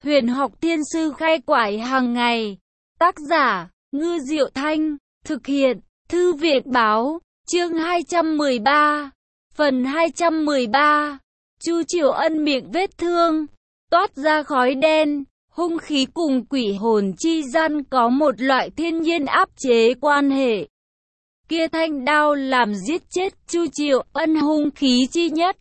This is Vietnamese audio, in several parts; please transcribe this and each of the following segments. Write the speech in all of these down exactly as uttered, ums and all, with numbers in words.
Huyền học thiên sư khai quải hàng ngày. Tác giả, Ngư Diệu Thanh. Thực hiện, Thư viện báo. Chương hai trăm mười ba. Phần hai trăm mười ba. Chu Triều Ân miệng vết thương, toát ra khói đen. Hung khí cùng quỷ hồn chi gian có một loại thiên nhiên áp chế quan hệ. Kia thanh đao làm giết chết Chu Triều Ân hung khí chi nhất.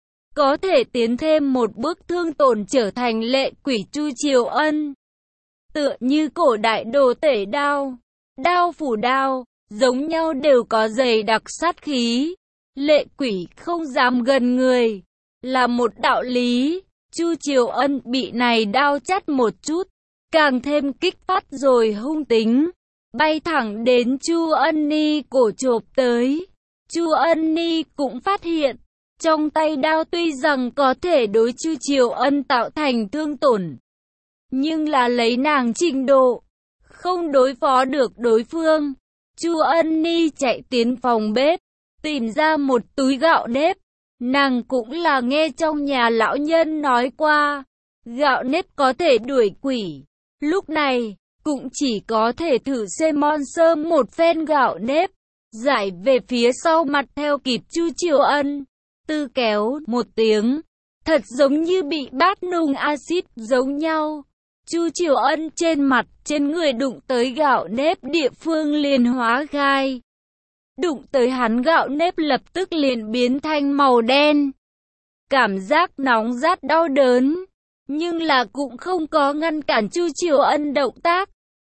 Có thể tiến thêm một bước thương tổn trở thành lệ quỷ Chu Triều Ân. Tựa như cổ đại đồ tể đao, đao phủ đao, giống nhau đều có dày đặc sát khí. Lệ quỷ không dám gần người, là một đạo lý. Chu Triều Ân bị này đao chắt một chút, càng thêm kích phát rồi hung tính, bay thẳng đến Chu Ân Ni cổ chộp tới. Chu Ân Ni cũng phát hiện, trong tay đao tuy rằng có thể đối Chu Triều Ân tạo thành thương tổn, nhưng là lấy nàng trình độ, không đối phó được đối phương. Chu Ân Ni chạy tiến phòng bếp, tìm ra một túi gạo nếp. Nàng cũng là nghe trong nhà lão nhân nói qua, gạo nếp có thể đuổi quỷ. Lúc này, cũng chỉ có thể thử xem mon sơ một phen gạo nếp, giải về phía sau mặt theo kịp Chu Triều Ân. Tư kéo một tiếng, thật giống như bị bát nung axit giống nhau. Chu Triều Ân trên mặt, trên người đụng tới gạo nếp địa phương liền hóa gai. Đụng tới hắn gạo nếp lập tức liền biến thành màu đen. Cảm giác nóng rát đau đớn, nhưng là cũng không có ngăn cản Chu Triều Ân động tác.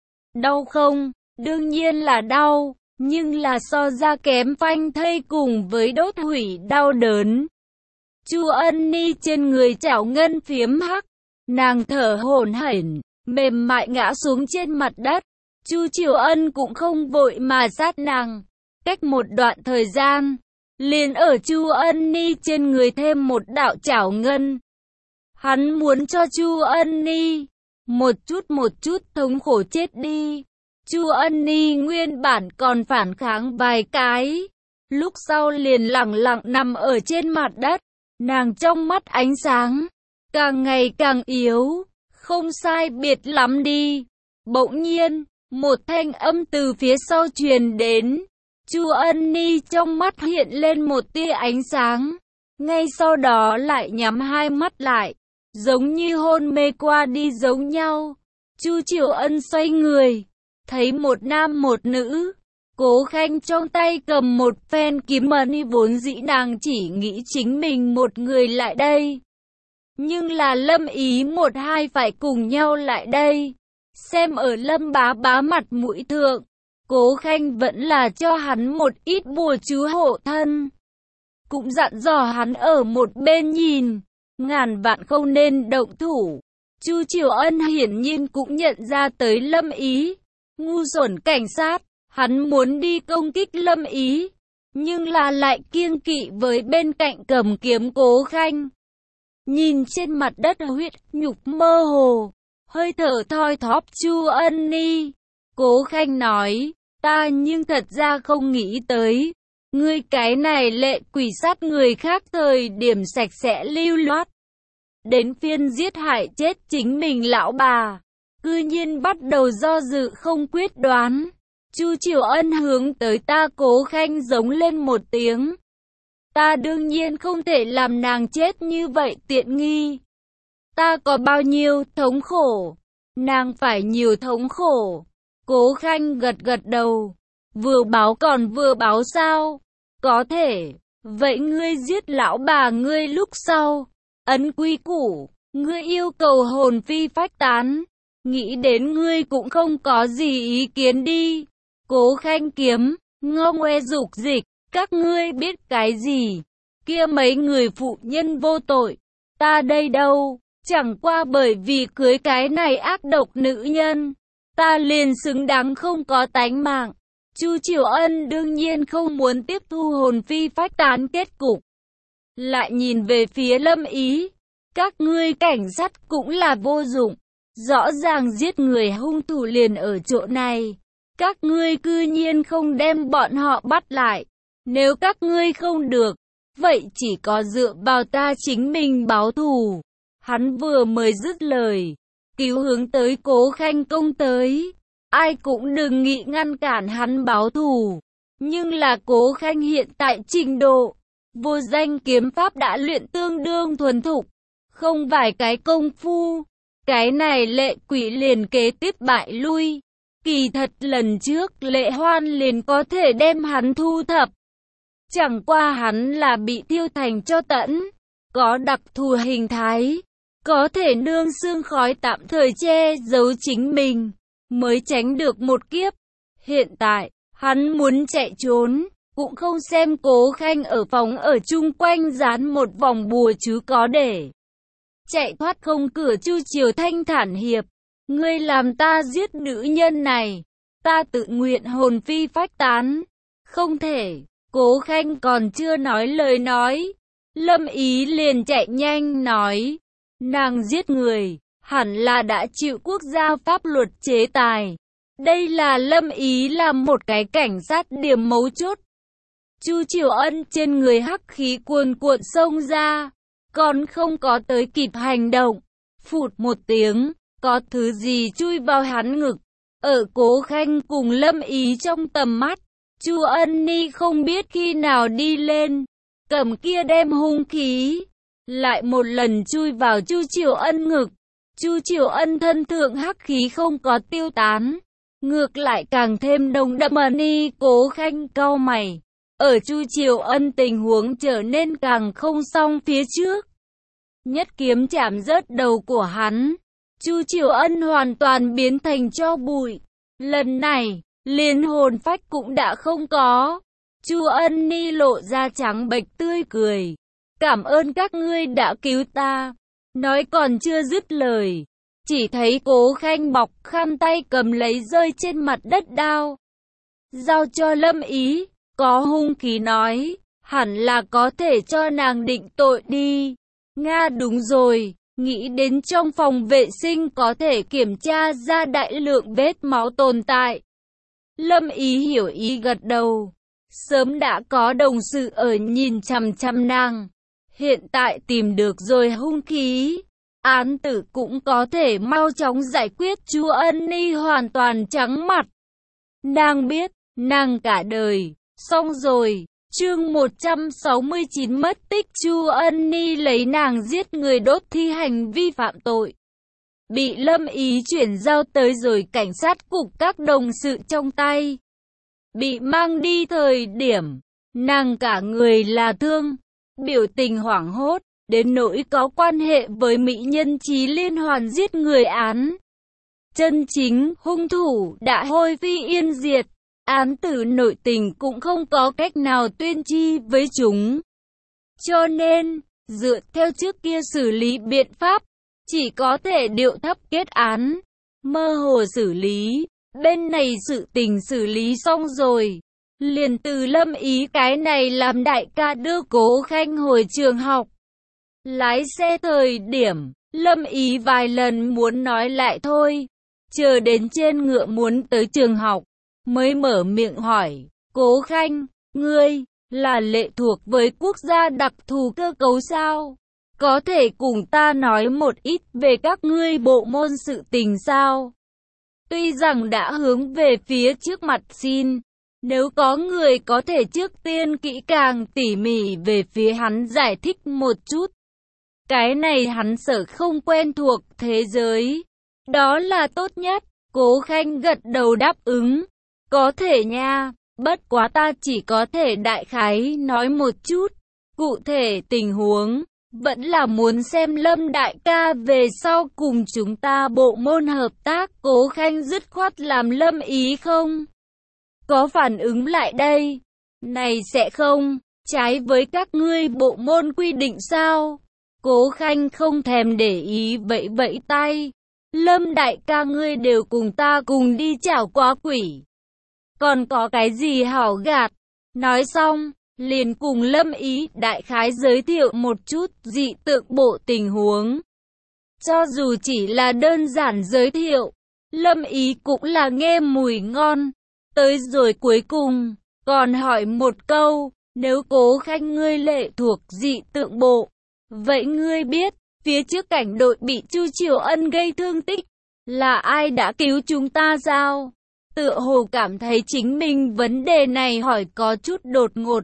Đau không? Đương nhiên là đau, nhưng là so ra kém phanh thây cùng với đốt hủy đau đớn. Chu Ân Ni trên người chảo ngân phiếm hắc, nàng thở hổn hển, mềm mại ngã xuống trên mặt đất. Chu Triều Ân cũng không vội mà sát nàng. Cách một đoạn thời gian, liền ở Chu Ân Ni trên người thêm một đạo chảo ngân. Hắn muốn cho Chu Ân Ni một chút một chút thống khổ chết đi. Chu Ân Ni nguyên bản còn phản kháng vài cái, lúc sau liền lẳng lặng nằm ở trên mặt đất. Nàng trong mắt ánh sáng càng ngày càng yếu, không sai biệt lắm đi. Bỗng nhiên, một thanh âm từ phía sau truyền đến. Chu Ân Ni trong mắt hiện lên một tia ánh sáng, ngay sau đó lại nhắm hai mắt lại, giống như hôn mê qua đi giống nhau. Chu Triều Ân xoay người, thấy một nam một nữ. Cố Khanh trong tay cầm một phen kiếm mani, vốn dĩ nàng chỉ nghĩ chính mình một người lại đây, nhưng là Lâm Ý một hai phải cùng nhau lại đây. Xem ở Lâm bá bá mặt mũi thượng, Cố Khanh vẫn là cho hắn một ít bùa chú hộ thân, cũng dặn dò hắn ở một bên nhìn, ngàn vạn không nên động thủ. Chu Triều Ân hiển nhiên cũng nhận ra tới Lâm Ý, ngu xuẩn cảnh sát, hắn muốn đi công kích Lâm Ý, nhưng là lại kiêng kỵ với bên cạnh cầm kiếm Cố Khanh. Nhìn trên mặt đất huyết nhục mơ hồ, hơi thở thoi thóp Chu Ân Ni, Cố Khanh nói, ta nhưng thật ra không nghĩ tới, ngươi cái này lệ quỷ sát người khác thời điểm sạch sẽ lưu loát, đến phiên giết hại chết chính mình lão bà, cư nhiên bắt đầu do dự không quyết đoán. Chu Triều Ân hướng tới ta Cố Khanh giống lên một tiếng. Ta đương nhiên không thể làm nàng chết như vậy tiện nghi. Ta có bao nhiêu thống khổ, nàng phải nhiều thống khổ. Cố Khanh gật gật đầu. Vừa báo còn vừa báo sao? Có thể. Vậy ngươi giết lão bà ngươi lúc sau, ấn quy củ, ngươi yêu cầu hồn phi phách tán. Nghĩ đến ngươi cũng không có gì ý kiến đi. Cố Khanh kiếm, ngô ngoe dục dịch, các ngươi biết cái gì? Kia mấy người phụ nhân vô tội, ta đây đâu, chẳng qua bởi vì cưới cái này ác độc nữ nhân, ta liền xứng đáng không có tánh mạng. Chu Triều Ân đương nhiên không muốn tiếp thu hồn phi phách tán kết cục. Lại nhìn về phía Lâm Ý, các ngươi cảnh sát cũng là vô dụng, rõ ràng giết người hung thủ liền ở chỗ này. Các ngươi cư nhiên không đem bọn họ bắt lại. Nếu các ngươi không được, vậy chỉ có dựa vào ta chính mình báo thù. Hắn vừa mới dứt lời, cứu hướng tới Cố Khanh công tới. Ai cũng đừng nghĩ ngăn cản hắn báo thù. Nhưng là Cố Khanh hiện tại trình độ vô danh kiếm pháp đã luyện tương đương thuần thục, không vài cái công phu, cái này Lệ Quỷ liền kế tiếp bại lui. Kỳ thật lần trước Lệ Hoan liền có thể đem hắn thu thập, chẳng qua hắn là bị tiêu thành cho tẫn, có đặc thù hình thái, có thể nương sương khói tạm thời che giấu chính mình, mới tránh được một kiếp. Hiện tại, hắn muốn chạy trốn, cũng không xem Cố Khanh ở phòng ở chung quanh dán một vòng bùa chứ có để chạy thoát không. Cửa Chu Triều thanh thản hiệp, ngươi làm ta giết nữ nhân này, ta tự nguyện hồn phi phách tán. Không thể. Cố Khanh còn chưa nói lời nói, Lâm Ý liền chạy nhanh nói, nàng giết người, hẳn là đã chịu quốc gia pháp luật chế tài. Đây là Lâm Ý làm một cái cảnh sát điểm mấu chốt. Chu Triều Ân trên người hắc khí cuồn cuộn xông ra, còn không có tới kịp hành động, phụt một tiếng, có thứ gì chui vào hắn ngực. Ở Cố Khanh cùng Lâm Ý trong tầm mắt, Chu Ân Ni không biết khi nào đi lên, cầm kia đem hung khí, lại một lần chui vào Chu Triều Ân ngực. Chu Triều Ân thân thượng hắc khí không có tiêu tán, ngược lại càng thêm nồng đậm. Ni Cố Khanh cau mày, ở Chu Triều Ân tình huống trở nên càng không xong phía trước, nhất kiếm chạm rớt đầu của hắn, Chu Triều Ân hoàn toàn biến thành tro bụi. Lần này, liền hồn phách cũng đã không có. Chu Ân Ni lộ ra trắng bệch tươi cười, cảm ơn các ngươi đã cứu ta. Nói còn chưa dứt lời, chỉ thấy Cố Khanh bọc khăn tay cầm lấy rơi trên mặt đất đao, giao cho Lâm Ý, có hung khí nói, hẳn là có thể cho nàng định tội đi. Nga đúng rồi, nghĩ đến trong phòng vệ sinh có thể kiểm tra ra đại lượng vết máu tồn tại. Lâm Ý hiểu ý gật đầu, sớm đã có đồng sự ở nhìn chằm chằm nàng, hiện tại tìm được rồi hung khí, án tử cũng có thể mau chóng giải quyết. Chu Ân Ni hoàn toàn trắng mặt, nàng biết, nàng cả đời, xong rồi. Chương một trăm sáu mươi chín mất tích. Chu Ân Ni lấy nàng giết người đốt thi hành vi phạm tội, bị Lâm Ý chuyển giao tới rồi cảnh sát cục các đồng sự trong tay. Bị mang đi thời điểm, nàng cả người là thương, biểu tình hoảng hốt, đến nỗi có quan hệ với mỹ nhân Chí liên hoàn giết người án. Chân chính hung thủ đã hôi phi yên diệt, án tử nội tình cũng không có cách nào tuyên chi với chúng. Cho nên, dựa theo trước kia xử lý biện pháp, chỉ có thể điệu thấp kết án, mơ hồ xử lý. Bên này sự tình xử lý xong rồi, liền từ Lâm Ý cái này làm đại ca đưa Cố Khanh hồi trường học. Lái xe thời điểm, Lâm Ý vài lần muốn nói lại thôi, chờ đến trên ngựa muốn tới trường học, mới mở miệng hỏi, Cố Khanh, ngươi, là lệ thuộc với quốc gia đặc thù cơ cấu sao? Có thể cùng ta nói một ít về các ngươi bộ môn sự tình sao? Tuy rằng đã hướng về phía trước mặt xin, nếu có người có thể trước tiên kỹ càng tỉ mỉ về phía hắn giải thích một chút. Cái này hắn sợ không quen thuộc thế giới, đó là tốt nhất. Cố Khanh gật đầu đáp ứng, có thể nha, bất quá ta chỉ có thể đại khái nói một chút, cụ thể tình huống, vẫn là muốn xem Lâm đại ca về sau cùng chúng ta bộ môn hợp tác. Cố Khanh dứt khoát làm Lâm Ý không có phản ứng lại đây. Này sẽ không, trái với các ngươi bộ môn quy định sao? Cố Khanh không thèm để ý vẫy vẫy tay. Lâm đại ca ngươi đều cùng ta cùng đi chảo quá quỷ, còn có cái gì hảo gạt? Nói xong, liền cùng Lâm Ý đại khái giới thiệu một chút dị tượng bộ tình huống. Cho dù chỉ là đơn giản giới thiệu, Lâm Ý cũng là nghe mùi ngon. Tới rồi cuối cùng, còn hỏi một câu, nếu Cố Khanh ngươi lệ thuộc dị tượng bộ, vậy ngươi biết, Phía trước cảnh đội bị Chu Triều Ân gây thương tích. Là ai đã cứu chúng ta sao? Tựa hồ cảm thấy chính mình vấn đề này hỏi có chút đột ngột.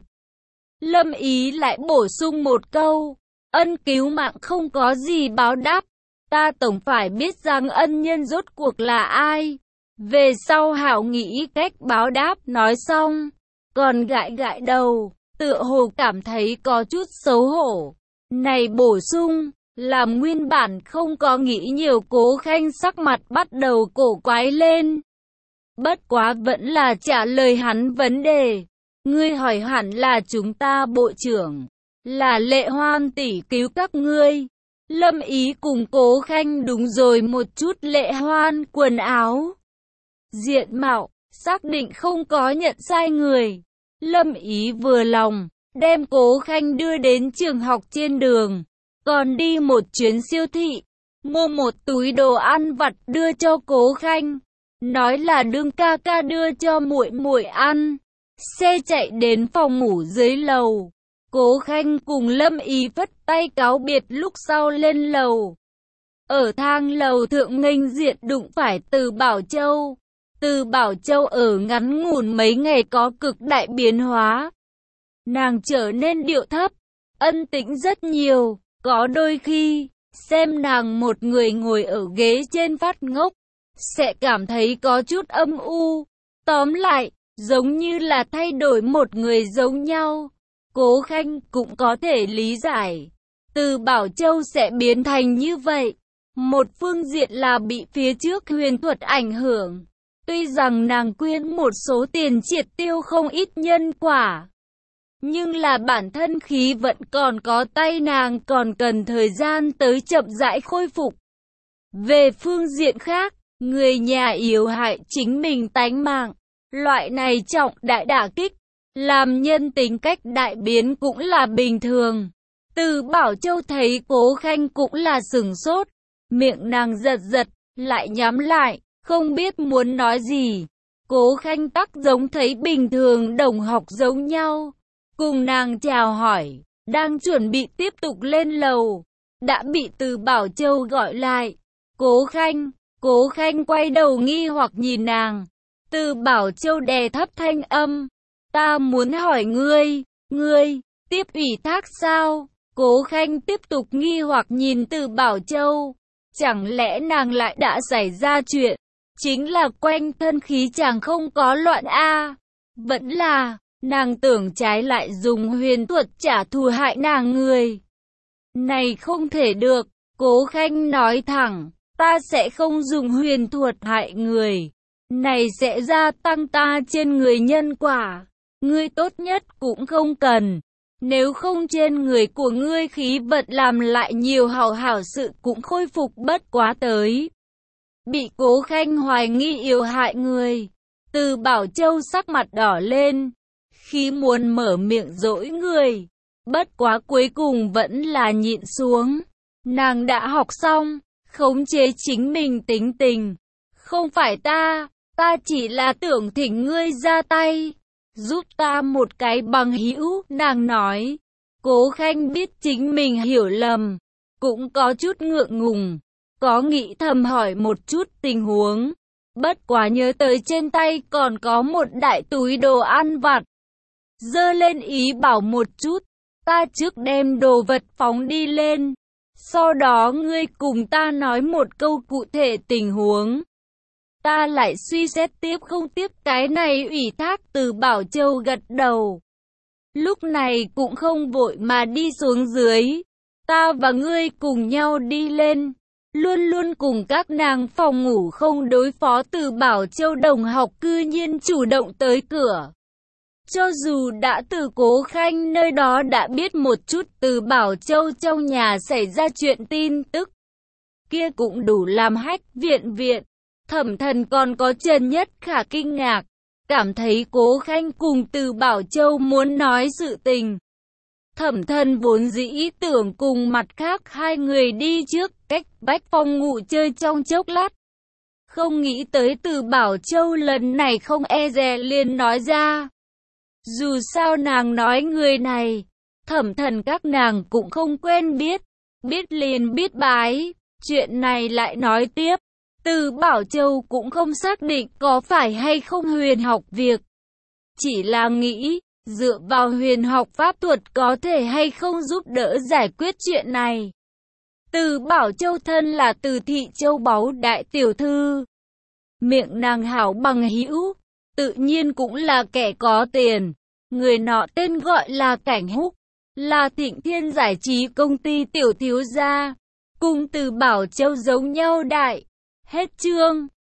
Lâm Ý lại bổ sung một câu. Ân cứu mạng không có gì báo đáp. Ta tổng phải biết rằng ân nhân rốt cuộc là ai. Về sau hảo nghĩ cách báo đáp. Nói xong, còn gãi gãi đầu, tựa hồ cảm thấy có chút xấu hổ. Này bổ sung, làm nguyên bản không có nghĩ nhiều Cố Khanh sắc mặt bắt đầu cổ quái lên. Bất quá vẫn là trả lời hắn vấn đề. Ngươi hỏi hẳn là chúng ta bộ trưởng. Là Lệ Hoan tỷ cứu các ngươi. Lâm Ý cùng Cố Khanh đúng rồi một chút. Lệ Hoan quần áo, diện mạo, xác định không có nhận sai người. Lâm Ý vừa lòng, đem Cố Khanh đưa đến trường học trên đường. Còn đi một chuyến siêu thị, mua một túi đồ ăn vặt đưa cho Cố Khanh. Nói là đương ca ca đưa cho muội muội ăn. Xe chạy đến phòng ngủ dưới lầu. Cố Khanh cùng Lâm Ý phất tay cáo biệt lúc sau lên lầu. Ở thang lầu thượng nghênh diện đụng phải Từ Bảo Châu. Từ Bảo Châu ở ngắn ngủn mấy ngày có cực đại biến hóa. Nàng trở nên điệu thấp, ân tĩnh rất nhiều. Có đôi khi, xem nàng một người ngồi ở ghế trên phát ngốc, sẽ cảm thấy có chút âm u. Tóm lại, giống như là thay đổi một người giống nhau. Cố Khanh cũng có thể lý giải. Từ Bảo Châu sẽ biến thành như vậy. Một phương diện là bị phía trước huyền thuật ảnh hưởng. Tuy rằng nàng quyên một số tiền triệt tiêu không ít nhân quả. Nhưng là bản thân khí vận còn có tay nàng còn cần thời gian tới chậm rãi khôi phục. Về phương diện khác, người nhà yếu hại chính mình tánh mạng. Loại này trọng đại đả kích, làm nhân tính cách đại biến cũng là bình thường. Từ Bảo Châu thấy Cố Khanh cũng là sửng sốt. Miệng nàng giật giật, lại nhắm lại, không biết muốn nói gì. Cố Khanh tắc giống thấy bình thường đồng học giống nhau. Cùng nàng chào hỏi, đang chuẩn bị tiếp tục lên lầu. Đã bị Từ Bảo Châu gọi lại. Cố Khanh, Cố Khanh quay đầu nghi hoặc nhìn nàng. Từ Bảo Châu đè thấp thanh âm. Ta muốn hỏi ngươi, ngươi, tiếp ủy thác sao? Cố Khanh tiếp tục nghi hoặc nhìn Từ Bảo Châu. Chẳng lẽ nàng lại đã xảy ra chuyện? Chính là quanh thân khí chàng không có loạn a. Vẫn là, nàng tưởng trái lại dùng huyền thuật trả thù hại nàng người. Này không thể được, Cố Khanh nói thẳng, ta sẽ không dùng huyền thuật hại người. Này sẽ gia tăng ta trên người nhân quả. Ngươi tốt nhất cũng không cần. Nếu không trên người của ngươi khí vận làm lại nhiều hảo hảo sự cũng khôi phục bất quá tới. Bị Cố Khanh hoài nghi yếu hại người. Từ Bảo Châu sắc mặt đỏ lên. Khi muốn mở miệng dỗi người. Bất quá cuối cùng vẫn là nhịn xuống. Nàng đã học xong. Khống chế chính mình tính tình. Không phải ta. Ta chỉ là tưởng thỉnh ngươi ra tay. Giúp ta một cái bằng hữu, nàng nói. Cố Khanh biết chính mình hiểu lầm. Cũng có chút ngượng ngùng. Có nghĩ thầm hỏi một chút tình huống. Bất quá nhớ tới trên tay còn có một đại túi đồ ăn vặt. Dơ lên ý bảo một chút. Ta trước đem đồ vật phóng đi lên. Sau đó ngươi cùng ta nói một câu cụ thể tình huống. Ta lại suy xét tiếp không tiếp cái này ủy thác. Từ Bảo Châu gật đầu. Lúc này cũng không vội mà đi xuống dưới. Ta và ngươi cùng nhau đi lên. Luôn luôn cùng các nàng phòng ngủ không đối phó. Từ Bảo Châu đồng học cư nhiên chủ động tới cửa. Cho dù đã từ Cố Khanh nơi đó đã biết một chút Từ Bảo Châu trong nhà xảy ra chuyện tin tức. Kia cũng đủ làm hách viện viện. Thẩm Thần còn có Trần Nhất Khả kinh ngạc. Cảm thấy Cố Khanh cùng Từ Bảo Châu muốn nói sự tình. Thẩm Thần vốn dĩ tưởng cùng mặt khác hai người đi trước cách vách phòng ngủ chơi trong chốc lát. Không nghĩ tới Từ Bảo Châu lần này không e dè liền nói ra. Dù sao nàng nói người này, Thẩm Thần các nàng cũng không quen biết. biết liền biết bái. Chuyện này lại nói tiếp. Từ Bảo Châu cũng không xác định có phải hay không huyền học việc. Chỉ là nghĩ, dựa vào huyền học pháp thuật có thể hay không giúp đỡ giải quyết chuyện này. Từ Bảo Châu thân là Từ thị châu báu đại tiểu thư. Miệng nàng hảo bằng hữu, tự nhiên cũng là kẻ có tiền. Người nọ tên gọi là Cảnh Húc, là Thịnh Thiên giải trí công ty tiểu thiếu gia. Cùng Từ Bảo Châu giống nhau đại. Hết chương.